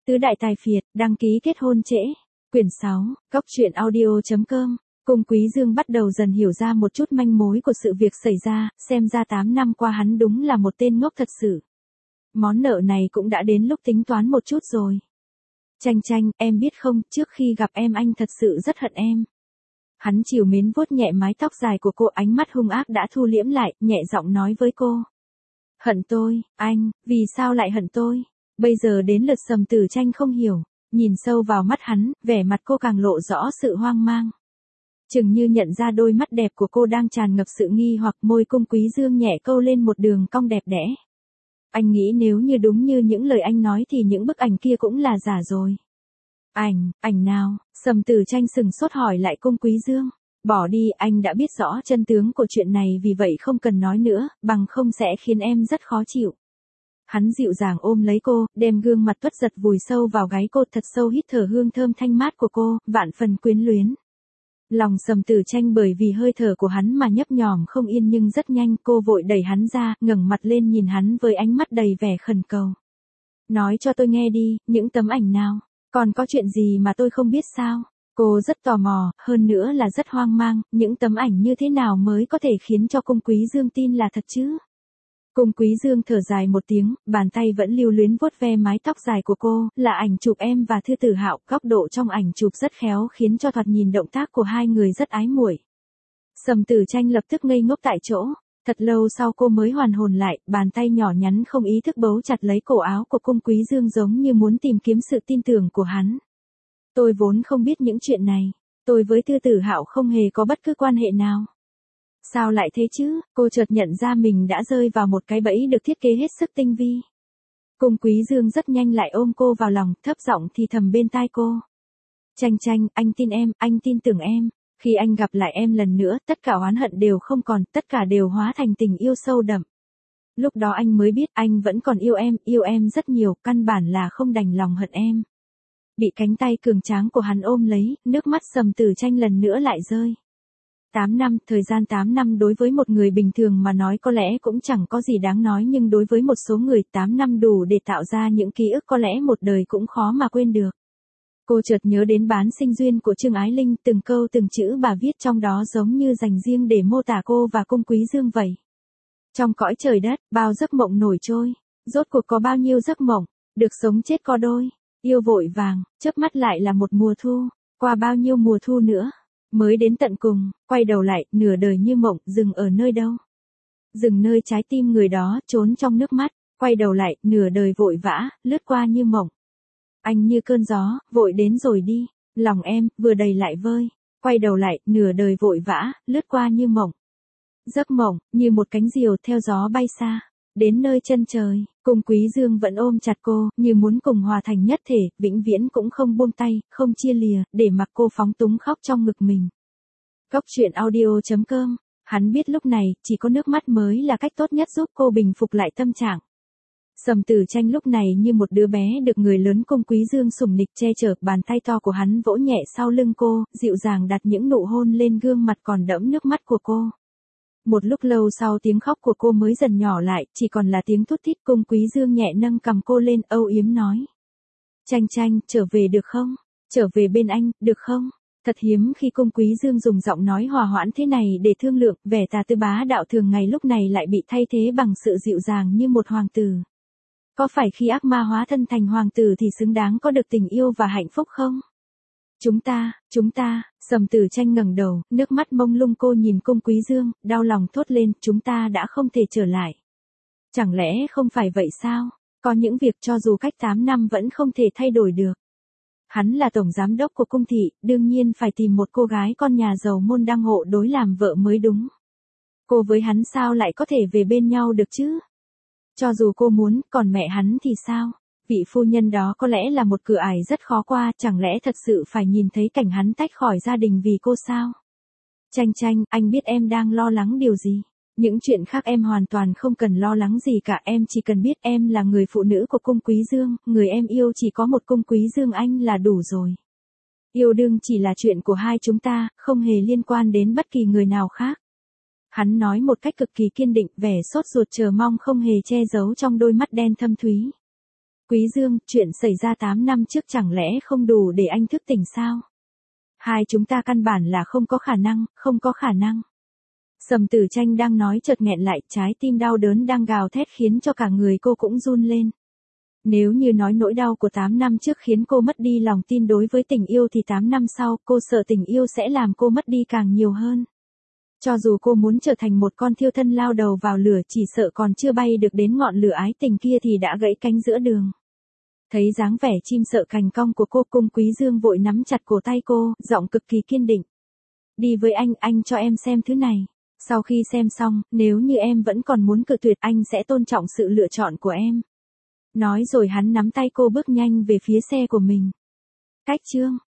Tứ đại tài phiệt, đăng ký kết hôn trễ. Quyển 6, Cóc truyện audio.com. Cung Quý Dương bắt đầu dần hiểu ra một chút manh mối của sự việc xảy ra, xem ra 8 năm qua hắn đúng là một tên ngốc thật sự. Món nợ này cũng đã đến lúc tính toán một chút rồi. Chanh Chanh, em biết không, trước khi gặp em anh thật sự rất hận em. Hắn trìu mến vuốt nhẹ mái tóc dài của cô, ánh mắt hung ác đã thu liễm lại, nhẹ giọng nói với cô. Hận tôi, anh, vì sao lại hận tôi? Bây giờ đến lượt Sầm Tử Tranh không hiểu, nhìn sâu vào mắt hắn, vẻ mặt cô càng lộ rõ sự hoang mang. Chừng như nhận ra đôi mắt đẹp của cô đang tràn ngập sự nghi hoặc, môi Cung Quý Dương nhẹ câu lên một đường cong đẹp đẽ. Anh nghĩ nếu như đúng như những lời anh nói thì những bức ảnh kia cũng là giả rồi. Ảnh nào? Sầm Tử Tranh sừng sốt hỏi lại Cung Quý Dương. Bỏ đi, anh đã biết rõ chân tướng của chuyện này, vì vậy không cần nói nữa, bằng không sẽ khiến em rất khó chịu. Hắn dịu dàng ôm lấy cô, đem gương mặt tuất giật vùi sâu vào gáy cô, thật sâu hít thở hương thơm thanh mát của cô, vạn phần quyến luyến. Lòng Sầm Tử Tranh bởi vì hơi thở của hắn mà nhấp nhòm không yên, nhưng rất nhanh cô vội đẩy hắn ra, ngẩng mặt lên nhìn hắn với ánh mắt đầy vẻ khẩn cầu. Nói cho tôi nghe đi, những tấm ảnh nào? Còn có chuyện gì mà tôi không biết sao? Cô rất tò mò, hơn nữa là rất hoang mang, những tấm ảnh như thế nào mới có thể khiến cho Cung Quý Dương tin là thật chứ? Cung Quý Dương thở dài một tiếng, bàn tay vẫn lưu luyến vuốt ve mái tóc dài của cô, là ảnh chụp em và Thư Tử Hạo, góc độ trong ảnh chụp rất khéo khiến cho thoạt nhìn động tác của hai người rất ái muội. Sầm Tử Tranh lập tức ngây ngốc tại chỗ, thật lâu sau cô mới hoàn hồn lại, bàn tay nhỏ nhắn không ý thức bấu chặt lấy cổ áo của Cung Quý Dương giống như muốn tìm kiếm sự tin tưởng của hắn. Tôi vốn không biết những chuyện này, tôi với Thư Tử Hạo không hề có bất cứ quan hệ nào. Sao lại thế chứ? Cô chợt nhận ra mình đã rơi vào một cái bẫy được thiết kế hết sức tinh vi. Cung Quý Dương rất nhanh lại ôm cô vào lòng, thấp giọng thì thầm bên tai cô. Chanh Chanh, anh tin em, anh tin tưởng em. Khi anh gặp lại em lần nữa, tất cả oán hận đều không còn, tất cả đều hóa thành tình yêu sâu đậm. Lúc đó anh mới biết anh vẫn còn yêu em rất nhiều, căn bản là không đành lòng hận em. Bị cánh tay cường tráng của hắn ôm lấy, nước mắt Sầm Tử Tranh lần nữa lại rơi. 8 năm, thời gian 8 năm đối với một người bình thường mà nói có lẽ cũng chẳng có gì đáng nói, nhưng đối với một số người 8 năm đủ để tạo ra những ký ức có lẽ một đời cũng khó mà quên được. Cô chợt nhớ đến Bán Sinh Duyên của Trương Ái Linh, từng câu từng chữ bà viết trong đó giống như dành riêng để mô tả cô và Cung Quý Dương vậy. Trong cõi trời đất, bao giấc mộng nổi trôi, rốt cuộc có bao nhiêu giấc mộng, được sống chết có đôi, yêu vội vàng, chớp mắt lại là một mùa thu, qua bao nhiêu mùa thu nữa. Mới đến tận cùng, quay đầu lại, nửa đời như mộng, dừng ở nơi đâu? Dừng nơi trái tim người đó, trốn trong nước mắt, quay đầu lại, nửa đời vội vã, lướt qua như mộng. Anh như cơn gió, vội đến rồi đi, lòng em, vừa đầy lại vơi, quay đầu lại, nửa đời vội vã, lướt qua như mộng. Giấc mộng, như một cánh diều theo gió bay xa, đến nơi chân trời, Cung Quý Dương vẫn ôm chặt cô, như muốn cùng hòa thành nhất thể, vĩnh viễn cũng không buông tay, không chia lìa, để mặc cô phóng túng khóc trong ngực mình. Cóc truyện audio.com, hắn biết lúc này, chỉ có nước mắt mới là cách tốt nhất giúp cô bình phục lại tâm trạng. Sầm Tử Tranh lúc này như một đứa bé được người lớn Cung Quý Dương sủng nịch che chở, bàn tay to của hắn vỗ nhẹ sau lưng cô, dịu dàng đặt những nụ hôn lên gương mặt còn đẫm nước mắt của cô. Một lúc lâu sau tiếng khóc của cô mới dần nhỏ lại, chỉ còn là tiếng thút thít. Cung Quý Dương nhẹ nâng cầm cô lên, âu yếm nói. Chanh Chanh, trở về được không? Trở về bên anh, được không? Thật hiếm khi Cung Quý Dương dùng giọng nói hòa hoãn thế này để thương lượng, vẻ tà tư bá đạo thường ngày lúc này lại bị thay thế bằng sự dịu dàng như một hoàng tử. Có phải khi ác ma hóa thân thành hoàng tử thì xứng đáng có được tình yêu và hạnh phúc không? Chúng ta, Sầm Tử Tranh ngẩng đầu, nước mắt mông lung cô nhìn Cung Quý Dương, đau lòng thốt lên, chúng ta đã không thể trở lại. Chẳng lẽ không phải vậy sao? Có những việc cho dù cách 8 năm vẫn không thể thay đổi được. Hắn là tổng giám đốc của cung thị, đương nhiên phải tìm một cô gái con nhà giàu môn đăng hộ đối làm vợ mới đúng. Cô với hắn sao lại có thể về bên nhau được chứ? Cho dù cô muốn, còn mẹ hắn thì sao? Vị phu nhân đó có lẽ là một cửa ải rất khó qua, chẳng lẽ thật sự phải nhìn thấy cảnh hắn tách khỏi gia đình vì cô sao? Chanh Chanh, anh biết em đang lo lắng điều gì. Những chuyện khác em hoàn toàn không cần lo lắng gì cả, em chỉ cần biết em là người phụ nữ của Cung Quý Dương, người em yêu chỉ có một Cung Quý Dương anh là đủ rồi. Yêu đương chỉ là chuyện của hai chúng ta, không hề liên quan đến bất kỳ người nào khác. Hắn nói một cách cực kỳ kiên định, vẻ sốt ruột chờ mong không hề che giấu trong đôi mắt đen thâm thúy. Quý Dương, chuyện xảy ra 8 năm trước chẳng lẽ không đủ để anh thức tỉnh sao? Hai chúng ta căn bản là không có khả năng, không có khả năng. Sầm Tử Tranh đang nói chợt nghẹn lại, trái tim đau đớn đang gào thét khiến cho cả người cô cũng run lên. Nếu như nói nỗi đau của 8 năm trước khiến cô mất đi lòng tin đối với tình yêu thì 8 năm sau cô sợ tình yêu sẽ làm cô mất đi càng nhiều hơn. Cho dù cô muốn trở thành một con thiêu thân lao đầu vào lửa chỉ sợ còn chưa bay được đến ngọn lửa ái tình kia thì đã gãy cánh giữa đường. Thấy dáng vẻ chim sợ cành cong của cô, Cung Quý Dương vội nắm chặt cổ tay cô, giọng cực kỳ kiên định. Đi với anh cho em xem thứ này. Sau khi xem xong, nếu như em vẫn còn muốn cự tuyệt anh sẽ tôn trọng sự lựa chọn của em. Nói rồi hắn nắm tay cô bước nhanh về phía xe của mình. Cách chương